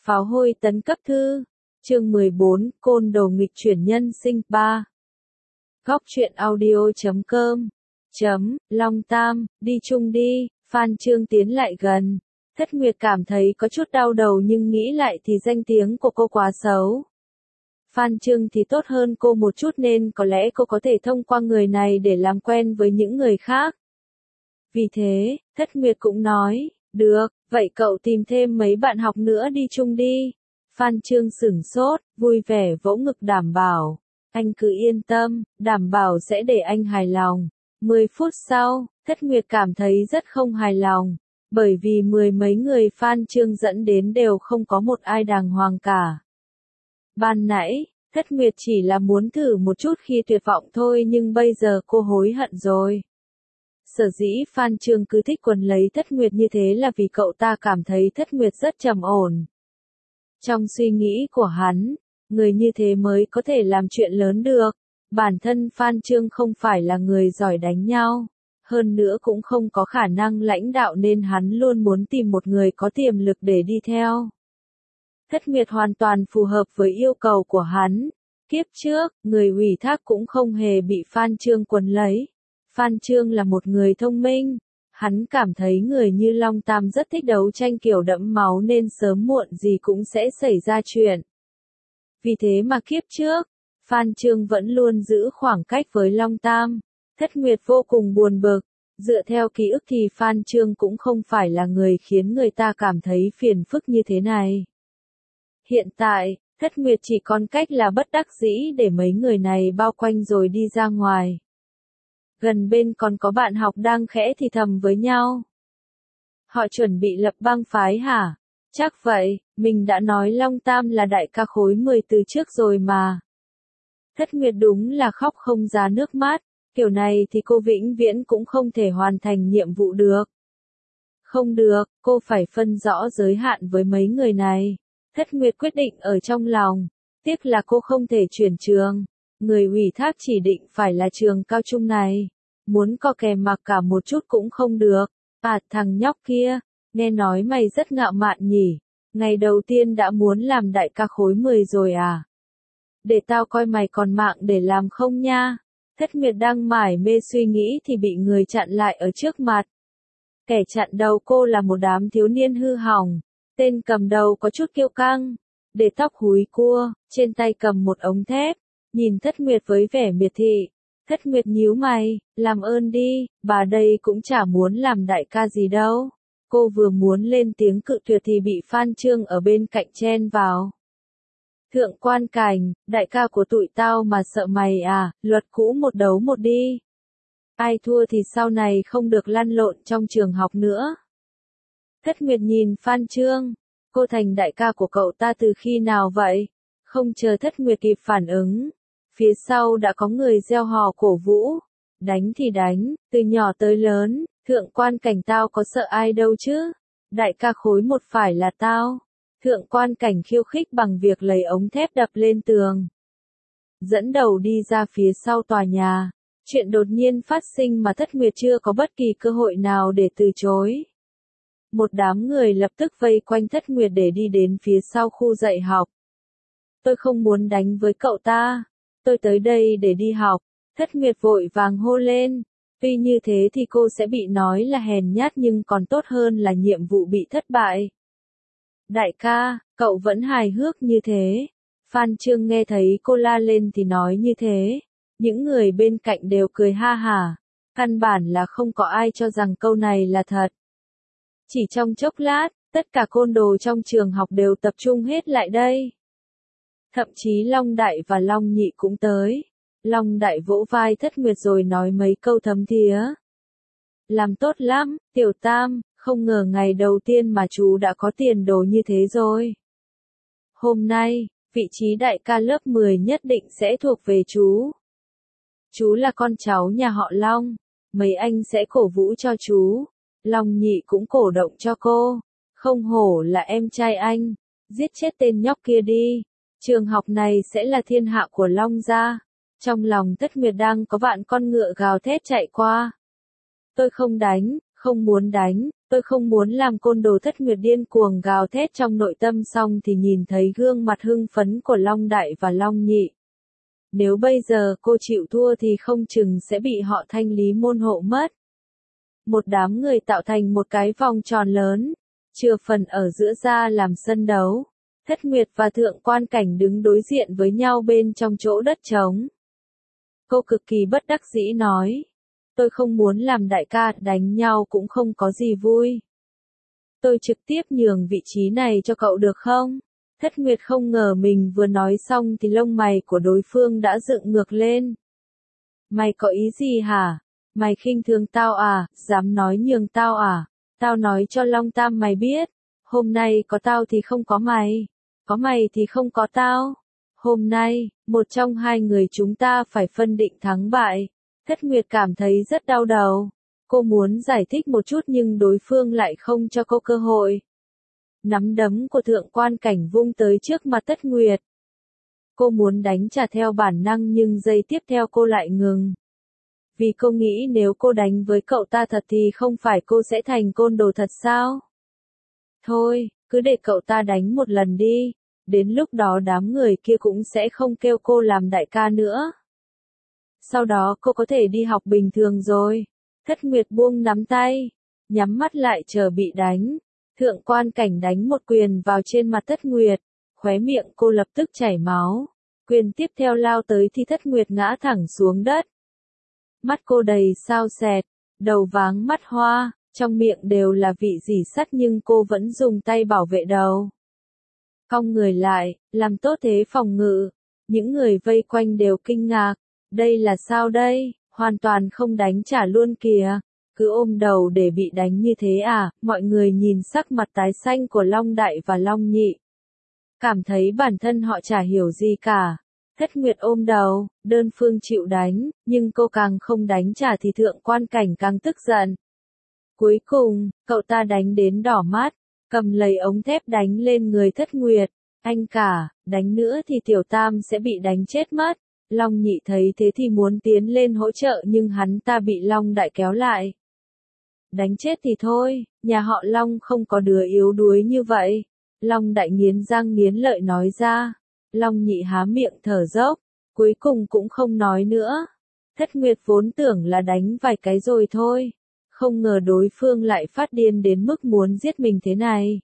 Pháo hôi tấn cấp thư. Chương 14, Côn Đồ nghịch chuyển nhân sinh 3. Góc truyện audio.com. Long Tam, đi chung đi, Phan Chương tiến lại gần. Thất Nguyệt cảm thấy có chút đau đầu nhưng nghĩ lại thì danh tiếng của cô quá xấu. Phan Chương thì tốt hơn cô một chút nên có lẽ cô có thể thông qua người này để làm quen với những người khác. Vì thế, Thất Nguyệt cũng nói, được, vậy cậu tìm thêm mấy bạn học nữa đi chung đi. Phan Chương sửng sốt, vui vẻ vỗ ngực đảm bảo. Anh cứ yên tâm, đảm bảo sẽ để anh hài lòng. 10 phút sau, Thất Nguyệt cảm thấy rất không hài lòng. Bởi vì mười mấy người Phan Chương dẫn đến đều không có một ai đàng hoàng cả. Ban nãy, Thất Nguyệt chỉ là muốn thử một chút khi tuyệt vọng thôi nhưng bây giờ cô hối hận rồi. Sở dĩ Phan Chương cứ thích quấn lấy Thất Nguyệt như thế là vì cậu ta cảm thấy Thất Nguyệt rất trầm ổn. Trong suy nghĩ của hắn, người như thế mới có thể làm chuyện lớn được. Bản thân Phan Chương không phải là người giỏi đánh nhau, hơn nữa cũng không có khả năng lãnh đạo nên hắn luôn muốn tìm một người có tiềm lực để đi theo. Thất Nguyệt hoàn toàn phù hợp với yêu cầu của hắn. Kiếp trước, người ủy thác cũng không hề bị Phan Chương quấn lấy. Phan Chương là một người thông minh. Hắn cảm thấy người như Long Tam rất thích đấu tranh kiểu đẫm máu nên sớm muộn gì cũng sẽ xảy ra chuyện. Vì thế mà kiếp trước, Phan Chương vẫn luôn giữ khoảng cách với Long Tam. Thất Nguyệt vô cùng buồn bực. Dựa theo ký ức thì Phan Chương cũng không phải là người khiến người ta cảm thấy phiền phức như thế này. Hiện tại, Thất Nguyệt chỉ còn cách là bất đắc dĩ để mấy người này bao quanh rồi đi ra ngoài. Gần bên còn có bạn học đang khẽ thì thầm với nhau. Họ chuẩn bị lập bang phái hả? Chắc vậy, mình đã nói Long Tam là đại ca khối 10 từ trước rồi mà. Thất Nguyệt đúng là khóc không ra nước mắt, kiểu này thì cô vĩnh viễn cũng không thể hoàn thành nhiệm vụ được. Không được, cô phải phân rõ giới hạn với mấy người này. Thất Nguyệt quyết định ở trong lòng, tiếc là cô không thể chuyển trường. Người ủy thác chỉ định phải là trường cao trung này. Muốn co kè mặc cả một chút cũng không được. À, thằng nhóc kia, nghe nói mày rất ngạo mạn nhỉ. Ngày đầu tiên đã muốn làm đại ca khối 10 rồi à? Để tao coi mày còn mạng để làm không nha. Thất Nguyệt đang mải mê suy nghĩ thì bị người chặn lại ở trước mặt. Kẻ chặn đầu cô là một đám thiếu niên hư hỏng. Tên cầm đầu có chút kiêu căng, để tóc húi cua, trên tay cầm một ống thép, nhìn Thất Nguyệt với vẻ miệt thị. Thất Nguyệt nhíu mày, làm ơn đi, bà đây cũng chả muốn làm đại ca gì đâu. Cô vừa muốn lên tiếng cự tuyệt thì bị Phan Chương ở bên cạnh chen vào. Thượng Quan Cảnh, đại ca của tụi tao mà sợ mày à, luật cũ một đấu một đi. Ai thua thì sau này không được lăn lộn trong trường học nữa. Thất Nguyệt nhìn Phan Chương, cô thành đại ca của cậu ta từ khi nào vậy? Không chờ Thất Nguyệt kịp phản ứng, phía sau đã có người reo hò cổ vũ. Đánh thì đánh, từ nhỏ tới lớn, Thượng Quan Cảnh tao có sợ ai đâu chứ? Đại ca khối 1 phải là tao. Thượng Quan Cảnh khiêu khích bằng việc lấy ống thép đập lên tường. Dẫn đầu đi ra phía sau tòa nhà. Chuyện đột nhiên phát sinh mà Thất Nguyệt chưa có bất kỳ cơ hội nào để từ chối. Một đám người lập tức vây quanh Thất Nguyệt để đi đến phía sau khu dạy học. Tôi không muốn đánh với cậu ta. Tôi tới đây để đi học. Thất Nguyệt vội vàng hô lên. Tuy như thế thì cô sẽ bị nói là hèn nhát nhưng còn tốt hơn là nhiệm vụ bị thất bại. Đại ca, cậu vẫn hài hước như thế. Phan Chương nghe thấy cô la lên thì nói như thế. Những người bên cạnh đều cười ha hả. Căn bản là không có ai cho rằng câu này là thật. Chỉ trong chốc lát, tất cả côn đồ trong trường học đều tập trung hết lại đây. Thậm chí Long Đại và Long Nhị cũng tới. Long Đại vỗ vai Thất Nguyệt rồi nói mấy câu thấm thía. Làm tốt lắm, Tiểu Tam, không ngờ ngày đầu tiên mà chú đã có tiền đồ như thế rồi. Hôm nay, vị trí đại ca lớp 10 nhất định sẽ thuộc về chú. Chú là con cháu nhà họ Long, mấy anh sẽ cổ vũ cho chú. Long Nhị cũng cổ động cho cô. Không hổ là em trai anh. Giết chết tên nhóc kia đi. Trường học này sẽ là thiên hạ của Long gia. Trong lòng Thất Nguyệt đang có vạn con ngựa gào thét chạy qua. Tôi không đánh, Không muốn đánh, tôi không muốn làm côn đồ. Thất Nguyệt điên cuồng gào thét trong nội tâm, xong thì nhìn thấy gương mặt hưng phấn của Long Đại và Long Nhị. Nếu bây giờ cô chịu thua thì không chừng sẽ bị họ Thanh lý môn hộ mất. Một đám người tạo thành một cái vòng tròn lớn, chừa phần ở giữa ra làm sân đấu. Thất Nguyệt và Thượng Quan Cảnh đứng đối diện với nhau bên trong chỗ đất trống. Cô cực kỳ bất đắc dĩ nói. Tôi không muốn làm đại ca, đánh nhau cũng không có gì vui. Tôi trực tiếp nhường vị trí này cho cậu được không? Thất Nguyệt không ngờ mình vừa nói xong thì lông mày của đối phương đã dựng ngược lên. Mày có ý gì hả? Mày khinh thường tao à, dám nói nhường tao à? Tao nói cho Long Tam mày biết, hôm nay có tao thì không có mày, có mày thì không có tao. Hôm nay, một trong hai người chúng ta phải phân định thắng bại. Thất Nguyệt cảm thấy rất đau đầu. Cô muốn giải thích một chút nhưng đối phương lại không cho cô cơ hội. Nắm đấm của Thượng Quan Cảnh vung tới trước mặt Thất Nguyệt. Cô muốn đánh trả theo bản năng nhưng giây tiếp theo cô lại ngừng. Vì cô nghĩ nếu cô đánh với cậu ta thật thì không phải cô sẽ thành côn đồ thật sao? Thôi, cứ để cậu ta đánh một lần đi. Đến lúc đó đám người kia cũng sẽ không kêu cô làm đại ca nữa. Sau đó cô có thể đi học bình thường rồi. Thất Nguyệt buông nắm tay, nhắm mắt lại chờ bị đánh. Thượng Quan Cảnh đánh một quyền vào trên mặt Thất Nguyệt, khóe miệng cô lập tức chảy máu. Quyền tiếp theo lao tới thì Thất Nguyệt ngã thẳng xuống đất. Mắt cô đầy sao sẹt, đầu váng mắt hoa, trong miệng đều là vị rỉ sắt nhưng cô vẫn dùng tay bảo vệ đầu. Cong người lại, làm tốt thế phòng ngự. Những người vây quanh đều kinh ngạc. Đây là sao đây? Hoàn toàn không đánh trả luôn kìa. Cứ ôm đầu để bị đánh như thế à? Mọi người nhìn sắc mặt tái xanh của Long Đại và Long Nhị. Cảm thấy bản thân họ chả hiểu gì cả. Thất Nguyệt ôm đầu, đơn phương chịu đánh, nhưng cô càng không đánh trả thì Thượng Quan Cảnh càng tức giận. Cuối cùng, cậu ta đánh đến đỏ mắt, cầm lấy ống thép đánh lên người Thất Nguyệt. Anh cả, đánh nữa thì Tiểu Tam sẽ bị đánh chết mất. Long Nhị thấy thế thì muốn tiến lên hỗ trợ nhưng hắn ta bị Long Đại kéo lại. Đánh chết thì thôi, nhà họ Long không có đứa yếu đuối như vậy. Long Đại nghiến răng nghiến lợi nói ra. Long Nhị há miệng thở dốc, cuối cùng cũng không nói nữa. Thất Nguyệt vốn tưởng là đánh vài cái rồi thôi. Không ngờ đối phương lại phát điên đến mức muốn giết mình thế này.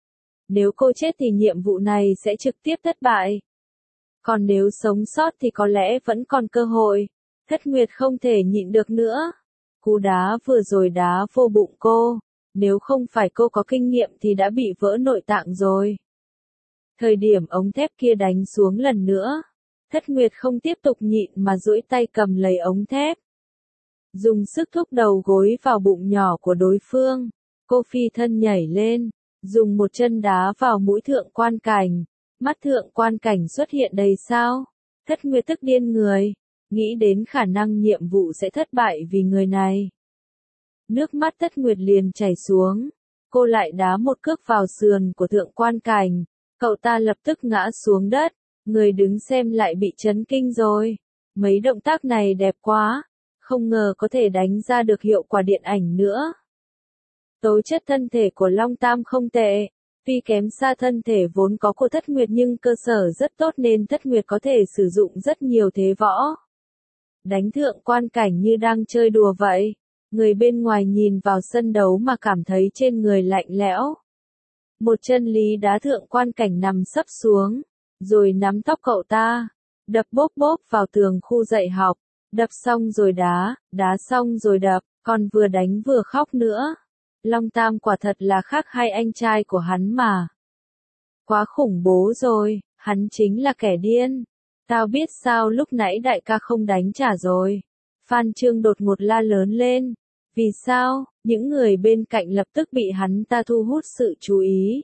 Nếu cô chết thì nhiệm vụ này sẽ trực tiếp thất bại. Còn nếu sống sót thì có lẽ vẫn còn cơ hội. Thất Nguyệt không thể nhịn được nữa. Cú đá vừa rồi đá vô bụng cô. Nếu không phải cô có kinh nghiệm thì đã bị vỡ nội tạng rồi. Thời điểm ống thép kia đánh xuống lần nữa. Thất Nguyệt không tiếp tục nhịn mà duỗi tay cầm lấy ống thép. Dùng sức thúc đầu gối vào bụng nhỏ của đối phương. Cô phi thân nhảy lên. Dùng một chân đá vào mũi Thượng Quan Cảnh. Mắt Thượng Quan Cảnh xuất hiện đầy sao. Thất Nguyệt tức điên người. Nghĩ đến khả năng nhiệm vụ sẽ thất bại vì người này. Nước mắt Thất Nguyệt liền chảy xuống. Cô lại đá một cước vào sườn của Thượng Quan Cảnh. Cậu ta lập tức ngã xuống đất. Người đứng xem lại bị chấn kinh rồi. Mấy động tác này đẹp quá. Không ngờ có thể đánh ra được hiệu quả điện ảnh nữa. Tố chất thân thể của Long Tam không tệ. Tuy kém xa thân thể vốn có của Thất Nguyệt nhưng cơ sở rất tốt nên Thất Nguyệt có thể sử dụng rất nhiều thế võ. Đánh Thượng Quan Cảnh như đang chơi đùa vậy. Người bên ngoài nhìn vào sân đấu mà cảm thấy trên người lạnh lẽo. Một chân lý đá Thượng Quan Cảnh nằm sấp xuống, rồi nắm tóc cậu ta, đập bốp bốp vào tường khu dạy học, đập xong rồi đá xong rồi đập, còn vừa đánh vừa khóc nữa. Long Tam quả thật là khác hai anh trai của hắn mà. Quá khủng bố rồi, hắn chính là kẻ điên. Tao biết sao lúc nãy đại ca không đánh trả rồi. Phan Trương đột ngột la lớn lên. Vì sao? Những người bên cạnh lập tức bị hắn ta thu hút sự chú ý.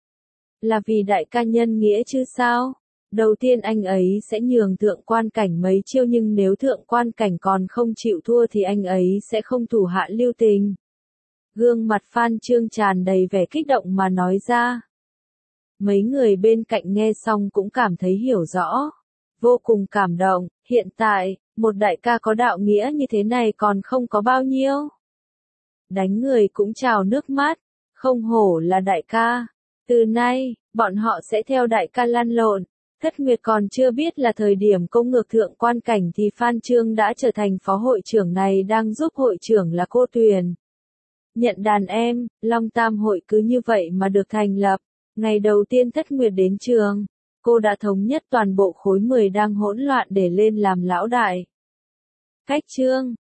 Là vì đại ca nhân nghĩa chứ sao? Đầu tiên anh ấy sẽ nhường Thượng Quan Cảnh mấy chiêu nhưng nếu Thượng Quan Cảnh còn không chịu thua thì anh ấy sẽ không thủ hạ lưu tình. Gương mặt Phan Trương tràn đầy vẻ kích động mà nói ra. Mấy người bên cạnh nghe xong cũng cảm thấy hiểu rõ. Vô cùng cảm động, hiện tại, một đại ca có đạo nghĩa như thế này còn không có bao nhiêu. đánh người cũng trào nước mắt, không hổ là đại ca. Từ nay, bọn họ sẽ theo đại ca lăn lộn. Thất Nguyệt còn chưa biết là thời điểm công ngược thượng quan cảnh thì Phan Trương đã trở thành phó hội trưởng này đang giúp hội trưởng là cô Tuyền. Nhận đàn em, Long Tam hội cứ như vậy mà được thành lập. Ngày đầu tiên Thất Nguyệt đến trường, cô đã thống nhất toàn bộ khối 10 đang hỗn loạn để lên làm lão đại. Cách Trương,